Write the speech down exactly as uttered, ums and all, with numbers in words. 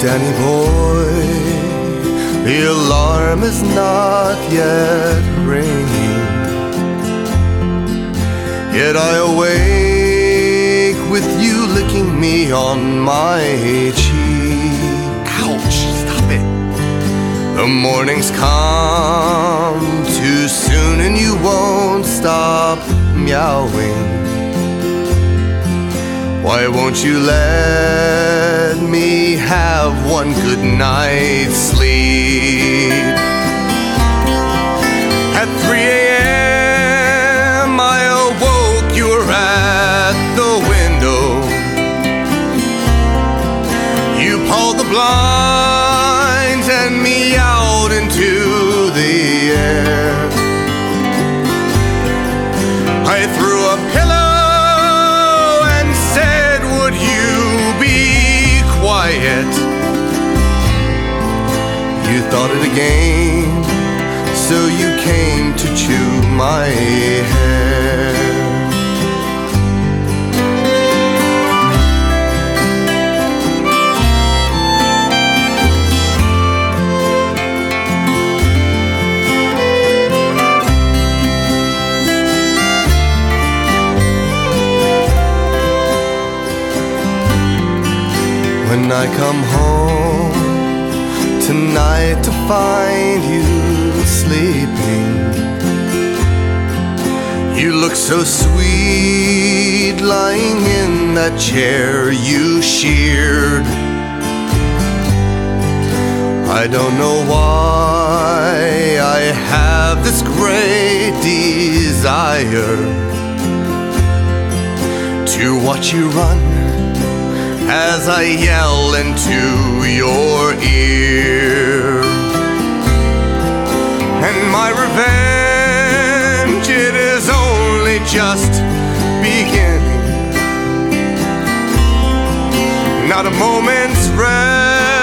Danny boy, the alarm is not yet ringing, yet I awake with you licking me on my cheek. Ouch, stop it. The morning's come too soon and you won't stop meowing. Why won't you let me have one good night's sleep? At three a.m. I awoke, you were at the window. You pulled the blinds and meowed into the air. I threw a pillow quiet. You thought it a game, so you came to chew my hair. When I come home tonight to find you sleeping, you look so sweet lying in that chair you sheared. I don't know why I have this great desire to watch you run as I yell into your ear. And my revenge, it is only just beginning. Not a moment's rest